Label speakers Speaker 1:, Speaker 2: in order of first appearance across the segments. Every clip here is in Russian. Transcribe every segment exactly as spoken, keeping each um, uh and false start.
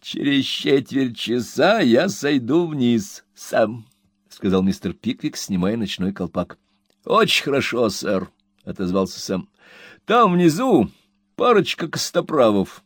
Speaker 1: через четверть часа я сойду вниз, Сэм, — сказал мистер Пиквик, снимая ночной колпак. — Очень хорошо, сэр, — отозвался Сэм. — Там внизу парочка костоправов.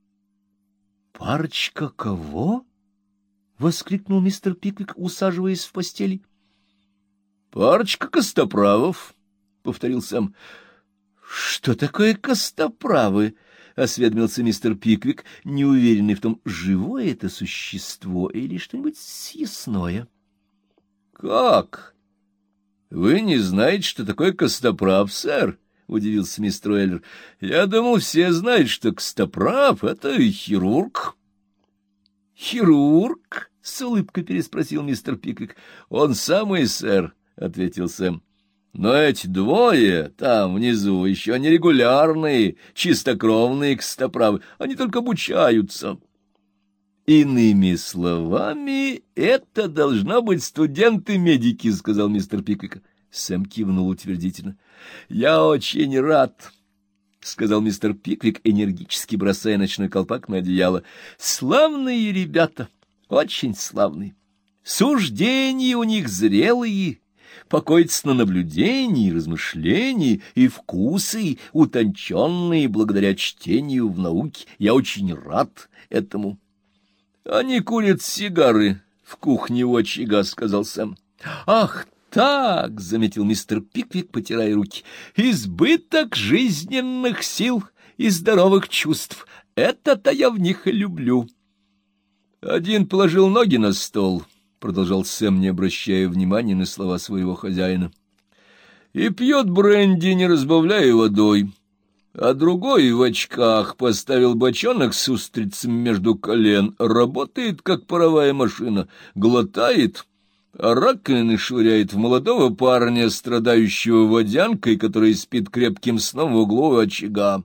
Speaker 1: — Парочка кого? — воскликнул мистер Пиквик, усаживаясь в постели. — Парочка костоправов, — повторил Сэм. — Что такое костоправы? — осведомился мистер Пиквик, неуверенный в том, живое это существо или что-нибудь съестное. — Как? Вы не знаете, что такое костоправ, сэр? — удивился мистер Уэллер. — Я думал, все знают, что костоправ — это хирург. — Хирург? — с улыбкой переспросил мистер Пиквик. — Он самый, сэр, — ответил Сэм. — Но эти двое там внизу еще нерегулярные, чистокровные костоправы, они только обучаются. — Иными словами, это должно быть студенты-медики, — сказал мистер Пиквик. Сэм кивнул утвердительно. — Я очень рад, — сказал мистер Пиквик, энергически бросая ночной колпак на одеяло. — Славные ребята, очень славные. Суждения у них зрелые, покоятся на наблюдении, размышлении, и вкусы утонченные благодаря чтению в науке. Я очень рад этому. — Они курят сигары в кухне у очага, — сказал Сэм. — Ах, так, — заметил мистер Пиквик, потирая руки, — избыток жизненных сил и здоровых чувств. Это-то я в них и люблю. — Один положил ноги на стол, — продолжал Сэм, не обращая внимания на слова своего хозяина, — и пьет бренди, не разбавляя водой, а другой в очках поставил бочонок с устрицами между колен, работает, как паровая машина, глотает, а раковины швыряет в молодого парня, страдающего водянкой, который спит крепким сном в углу очага.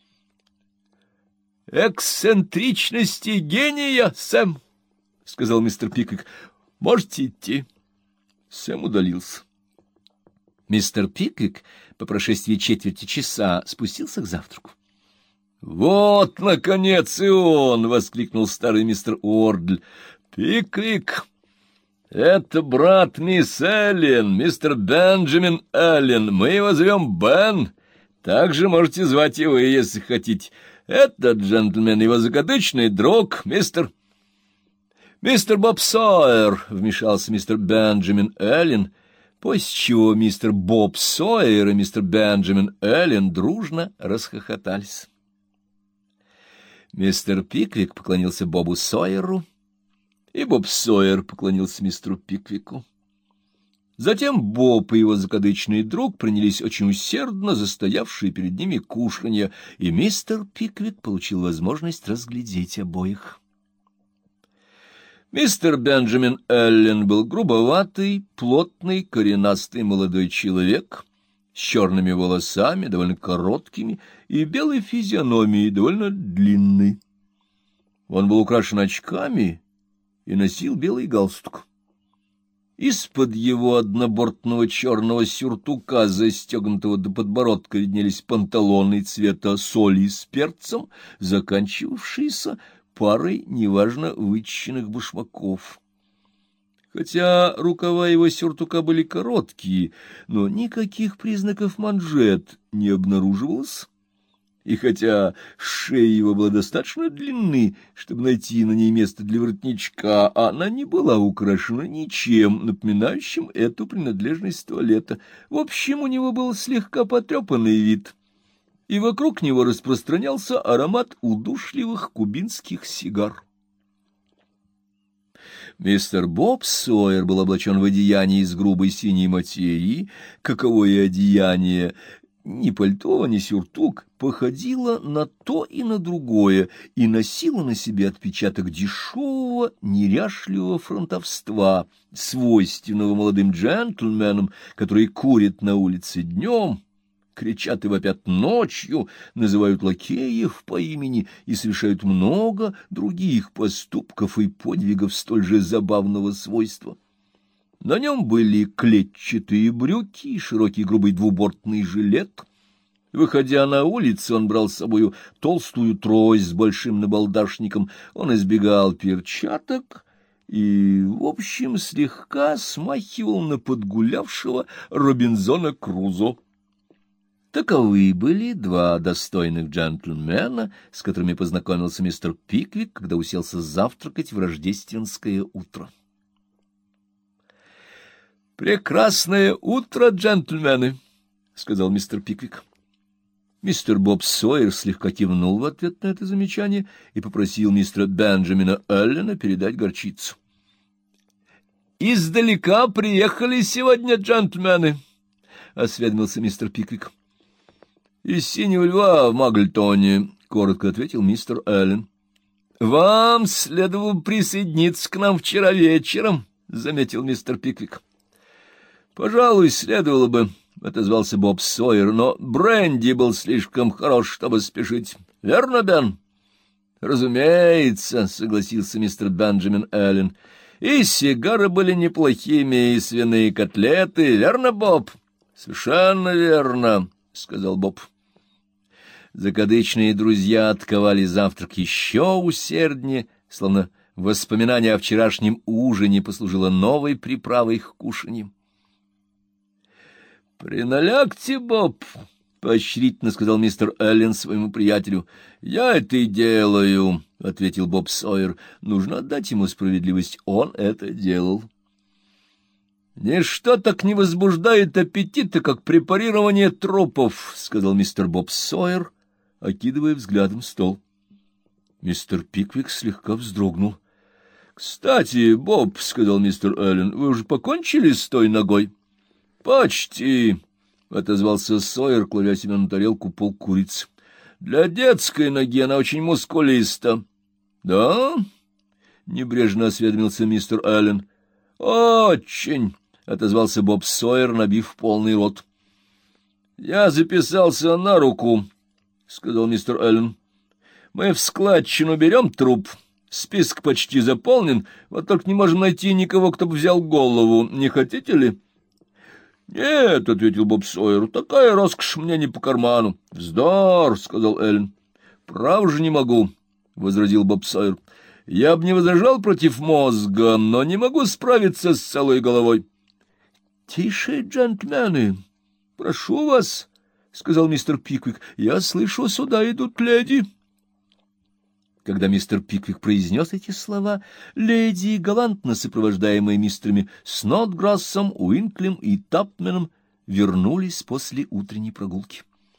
Speaker 1: — Эксцентричности гения, Сэм, — сказал мистер Пиквик. — Можете идти. Сэм удалился. Мистер Пиквик по прошествии четверти часа спустился к завтраку. — Вот, наконец, и он! — воскликнул старый мистер Уордль. — Пиквик! Это брат мисс Эллен, мистер Бенджамин Эллен. Мы его зовем Бен. Также можете звать его, если хотите. Этот джентльмен — его закадычный друг, мистер... — Мистер Боб Сойер, — вмешался мистер Бенджамин Эллен, после чего мистер Боб Сойер и мистер Бенджамин Эллен дружно расхохотались. Мистер Пиквик поклонился Бобу Сойеру, и Боб Сойер поклонился мистеру Пиквику. Затем Боб и его закадычный друг принялись очень усердно за стоявшие перед ними кушанья, и мистер Пиквик получил возможность разглядеть обоих. Мистер Бенджамин Эллен был грубоватый, плотный, коренастый молодой человек с черными волосами, довольно короткими, и белой физиономией, довольно длинной. Он был украшен очками и носил белый галстук. Из-под его однобортного черного сюртука, застегнутого до подбородка, виднелись панталоны цвета соли с перцем, заканчивавшиеся парой неважно вычищенных башмаков. Хотя рукава его сюртука были короткие, но никаких признаков манжет не обнаруживалось, и хотя шея его была достаточно длинны, чтобы найти на ней место для воротничка, она не была украшена ничем, напоминающим эту принадлежность туалета. В общем, у него был слегка потрепанный вид, и вокруг него распространялся аромат удушливых кубинских сигар. Мистер Боб Сойер был облачен в одеяние из грубой синей материи, каковое одеяние, ни пальто, ни сюртук, походило на то и на другое и носило на себе отпечаток дешевого, неряшливого фронтовства, свойственного молодым джентльменам, которые курят на улице днем, кричат и вопят ночью, называют лакеев по имени и совершают много других поступков и подвигов столь же забавного свойства. На нем были клетчатые брюки и широкий грубый двубортный жилет. Выходя на улицу, он брал с собою толстую трость с большим набалдашником, он избегал перчаток и, в общем, слегка смахивал на подгулявшего Робинзона Крузо. Таковы были два достойных джентльмена, с которыми познакомился мистер Пиквик, когда уселся завтракать в рождественское утро. «Прекрасное утро, джентльмены!» — сказал мистер Пиквик. Мистер Боб Сойер слегка кивнул в ответ на это замечание и попросил мистера Бенджамина Эллена передать горчицу. «Издалека приехали сегодня, джентльмены!» — осведомился мистер Пиквик. «Из Синего Льва в Магльтоне», — коротко ответил мистер Эллен. «Вам следовало присоединиться к нам вчера вечером», — заметил мистер Пиквик. «Пожалуй, следовало бы», — отозвался Боб Сойер, — «но бренди был слишком хорош, чтобы спешить. Верно, Бен?» «Разумеется», — согласился мистер Бенджамин Эллен. «И сигары были неплохими, и свиные котлеты. Верно, Боб?» «Совершенно верно», — сказал Боб. Закадычные друзья отковали завтрак еще усерднее, словно воспоминание о вчерашнем ужине послужило новой приправой к кушанью. «Приналягте, Боб», — поощрительно сказал мистер Эллен своему приятелю. «Я это и делаю», — ответил Боб Сойер. «Нужно отдать ему справедливость. Он это делал». «Ничто так не возбуждает аппетита, как препарирование трупов», — сказал мистер Боб Сойер, окидывая взглядом стол. Мистер Пиквик слегка вздрогнул. «Кстати, Боб», — сказал мистер Эллен, — «вы уже покончили с той ногой?» «Почти», — отозвался Сойер, кладя себе на тарелку полкурицы. «Для детской ноги она очень мускулиста». «Да?» — небрежно осведомился мистер Эллен. «Очень», — отозвался Боб Сойер, набив полный рот. «Я записался на руку», — сказал мистер Эллен. «Мы в складчину берем труп. Список почти заполнен, вот только не можем найти никого, кто бы взял голову. Не хотите ли?» «Нет», — ответил Боб Сойер, — «такая роскошь мне не по карману». «Вздор», — сказал Эллен. «Право же не могу», — возразил Боб Сойер. «Я бы не возражал против мозга, но не могу справиться с целой головой». «Тише, джентльмены, прошу вас», — сказал мистер Пиквик, — «я слышу, сюда идут леди». Когда мистер Пиквик произнес эти слова, леди, галантно сопровождаемые мистерами Снотграссом, Уинклем и Тапменом, вернулись после утренней прогулки.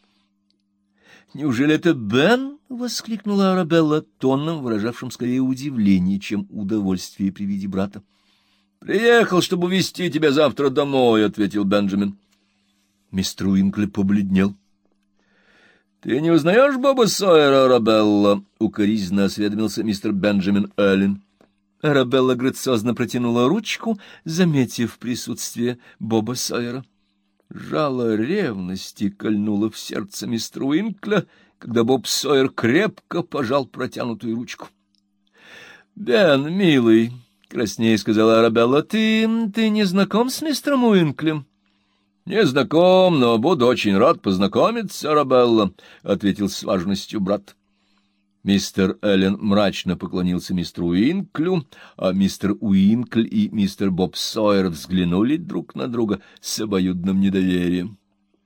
Speaker 1: «Неужели это Бен?» — воскликнула Арабелла тоном, выражавшим скорее удивление, чем удовольствие при виде брата. «Приехал, чтобы увезти тебя завтра домой», — ответил Бенджамин. Мистер Уинкли побледнел. «Ты не узнаешь Боба Сойера, Арабелла?» — укоризненно осведомился мистер Бенджамин Эллен. Арабелла грациозно протянула ручку, заметив присутствие Боба Сойера. Жало ревности кольнуло в сердце мистера Уинкля, когда Боб Сойер крепко пожал протянутую ручку. «Бен, милый», — краснее сказала Арабелла, — «ты... ты не знаком с мистером Уинклем?» «Не знаком, но буду очень рад познакомиться, Арабелла», — ответил с важностью брат. Мистер Эллен мрачно поклонился мистеру Уинклю, а мистер Уинкль и мистер Боб Сойер взглянули друг на друга с обоюдным недоверием.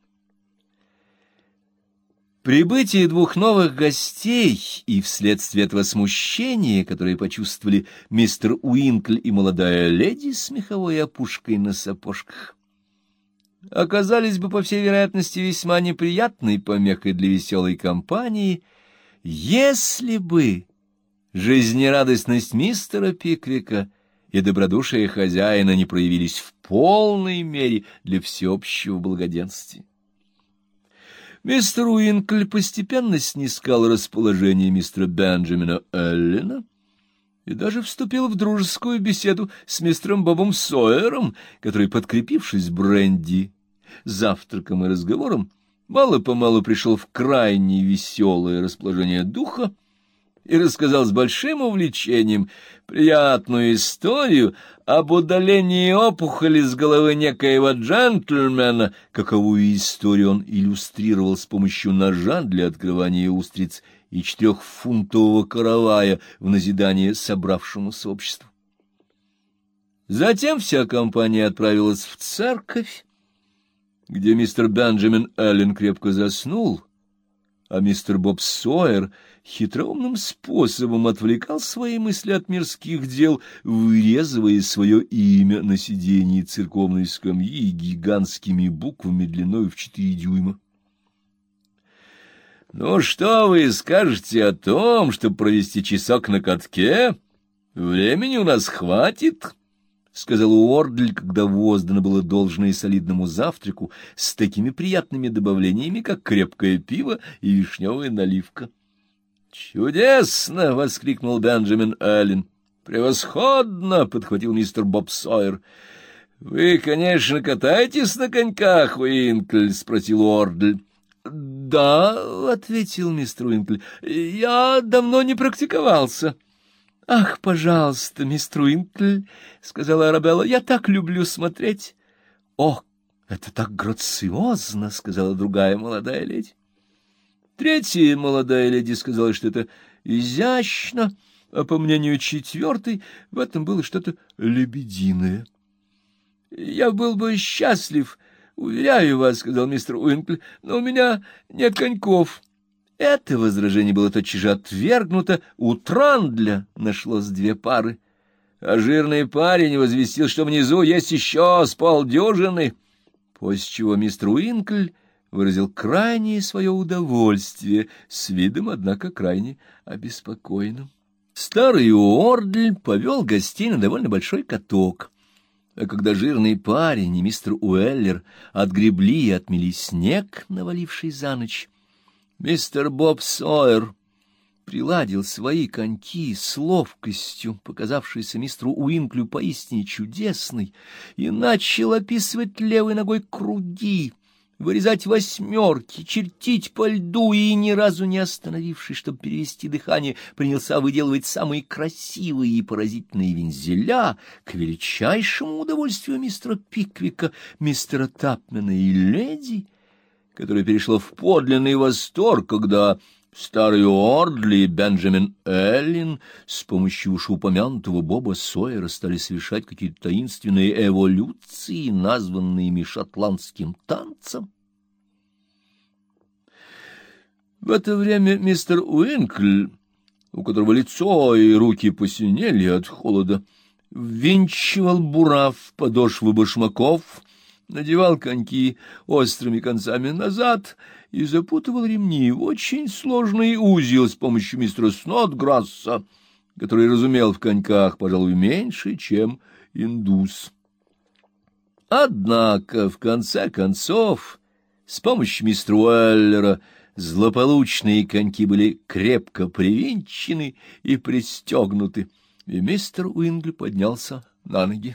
Speaker 1: Прибытие двух новых гостей и вследствие этого смущения, которое почувствовали мистер Уинкль и молодая леди с меховой опушкой на сапожках, оказались бы, по всей вероятности, весьма неприятной помехой для веселой компании, если бы жизнерадостность мистера Пиквика и добродушие хозяина не проявились в полной мере для всеобщего благоденствия. Мистер Уинкль постепенно снискал расположение мистера Бенджамина Эллена и даже вступил в дружескую беседу с мистером Бобом Сойером, который, подкрепившись бренди, завтраком и разговором, мало-помалу пришел в крайне веселое расположение духа и рассказал с большим увлечением приятную историю об удалении опухоли с головы некоего джентльмена, каковую историю он иллюстрировал с помощью ножа для открывания устриц и четырехфунтового каравая в назидание собравшемуся обществу. Затем вся компания отправилась в церковь, где мистер Бенджамин Эллен крепко заснул, а мистер Боб Сойер хитроумным способом отвлекал свои мысли от мирских дел, вырезывая свое имя на сиденье церковной скамьи гигантскими буквами длиной в четыре дюйма. — Ну, что вы скажете о том, чтобы провести часок на катке? Времени у нас хватит, — сказал Уордль, когда воздано было должное солидному завтраку с такими приятными добавлениями, как крепкое пиво и вишневая наливка. — Чудесно! — воскликнул Бенджамин Эллен. — Превосходно! — подхватил мистер Боб Сойер. — Вы, конечно, катаетесь на коньках, Уинкль? — спросил Уордль. — Да, — ответил мистер Уинкль, — я давно не практиковался. — Ах, пожалуйста, мистер Уинкль, — сказала Арабелла, — я так люблю смотреть. — О, это так грациозно, — сказала другая молодая леди. Третья молодая леди сказала, что это изящно, а по мнению четвертой в этом было что-то лебединое. — Я был бы счастлив, уверяю вас, — сказал мистер Уинкль, — но у меня нет коньков. Это возражение было тотчас же отвергнуто, у Трандля нашлось две пары, а жирный парень возвестил, что внизу есть еще с полдюжины, после чего мистер Уинкль выразил крайнее свое удовольствие, с видом, однако, крайне обеспокоенным. Старый Уордль повел гостей на довольно большой каток, а когда жирный парень и мистер Уэллер отгребли и отмели снег, наваливший за ночь, мистер Боб Сойер приладил свои коньки с ловкостью, показавшейся мистеру Уинклю поистине чудесной, и начал описывать левой ногой круги, вырезать восьмерки, чертить по льду, и, ни разу не остановившись, чтобы перевести дыхание, принялся выделывать самые красивые и поразительные вензеля к величайшему удовольствию мистера Пиквика, мистера Тапмена и леди, которое перешло в подлинный восторг, когда старый Уордли и Бенджамин Эллен с помощью уж упомянутого Боба Сойера стали совершать какие-то таинственные эволюции, названные ими шотландским танцем. В это время мистер Уинкль, у которого лицо и руки посинели от холода, ввинчивал бурав в подошвы башмаков, надевал коньки острыми концами назад и запутывал ремни в очень сложный узел с помощью мистера Снотграсса, который разумел в коньках, пожалуй, меньше, чем индус. Однако, в конце концов, с помощью мистера Уэллера злополучные коньки были крепко привинчены и пристегнуты, и мистер Уинкль поднялся на ноги.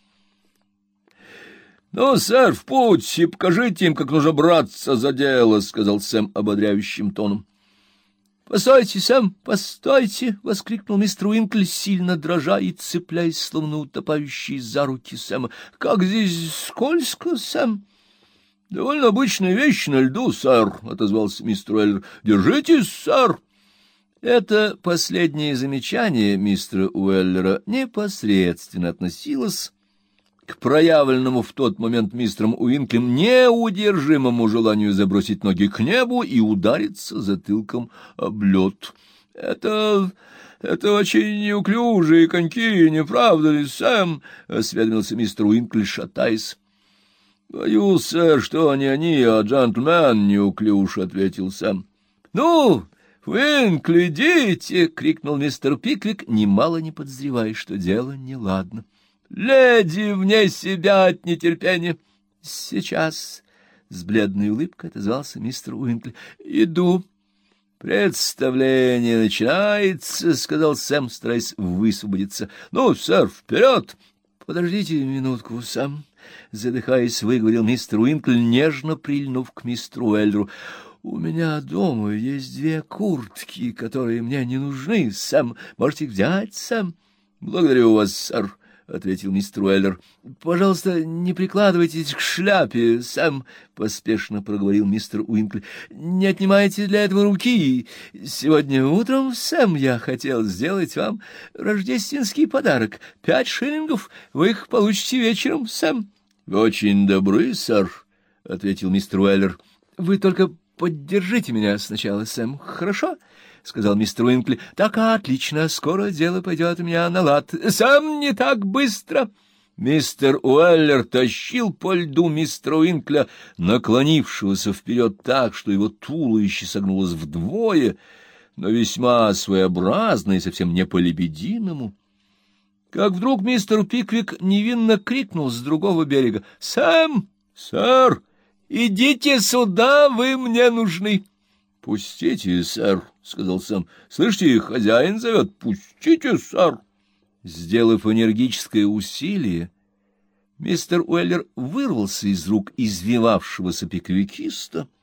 Speaker 1: — Ну, сэр, в путь, и покажите им, как нужно браться за дело, — сказал Сэм ободряющим тоном. — Постойте, Сэм, постойте! — воскликнул мистер Уинкль, сильно дрожа и цепляясь, словно утопающий за руки Сэма. — Как здесь скользко, Сэм! — Довольно обычная вещь на льду, сэр, — отозвался мистер Уэллер. — Держитесь, сэр! Это последнее замечание мистера Уэллера непосредственно относилось к проявленному в тот момент мистером Уинклем неудержимому желанию забросить ноги к небу и удариться затылком об лед. — Это... это очень неуклюжие коньки, не правда ли, Сэм? — осведомился мистер Уинкль, шатаясь. — Боюсь, сэр, что не они, а джентльмен неуклюж, — ответил Сэм. — Ну... «Уинкль, идите!» — крикнул мистер Пиквик, немало не подозревая, что дело неладно. «Леди вне себя от нетерпения!» «Сейчас!» — с бледной улыбкой отозвался мистер Уинкль. «Иду!» «Представление начинается!» — сказал Сэм, стараясь высвободиться. «Ну, сэр, вперед!» «Подождите минутку, Сэм!» — задыхаясь, выговорил мистер Уинкль, нежно прильнув к мистеру Уэллеру. У меня дома есть две куртки, которые мне не нужны, Сэм. Можете их взять, Сэм? — Благодарю вас, сэр, — ответил мистер Уэллер. — Пожалуйста, не прикладывайтесь к шляпе, Сэм, — поспешно проговорил мистер Уинкли. — Не отнимайте для этого руки. Сегодня утром, Сэм, я хотел сделать вам рождественский подарок. Пять шиллингов. Вы их получите вечером, Сэм. — Вы очень добры, сэр, — ответил мистер Уэллер. — Вы только поддержите меня сначала, Сэм, хорошо? — сказал мистер Уинкли. — Так, отлично, скоро дело пойдет у меня на лад. — Сэм, не так быстро! Мистер Уэллер тащил по льду мистера Уинкля, наклонившегося вперед так, что его туловище согнулось вдвое, но весьма своеобразно и совсем не по-лебединому. Как вдруг мистер Пиквик невинно крикнул с другого берега: — Сэм! Сэр! Идите сюда, вы мне нужны! — Пустите, сэр, — сказал Сэм. — Слышите, хозяин зовет. Пустите, сэр. Сделав энергическое усилие, мистер Уэллер вырвался из рук извивавшегося пиквикиста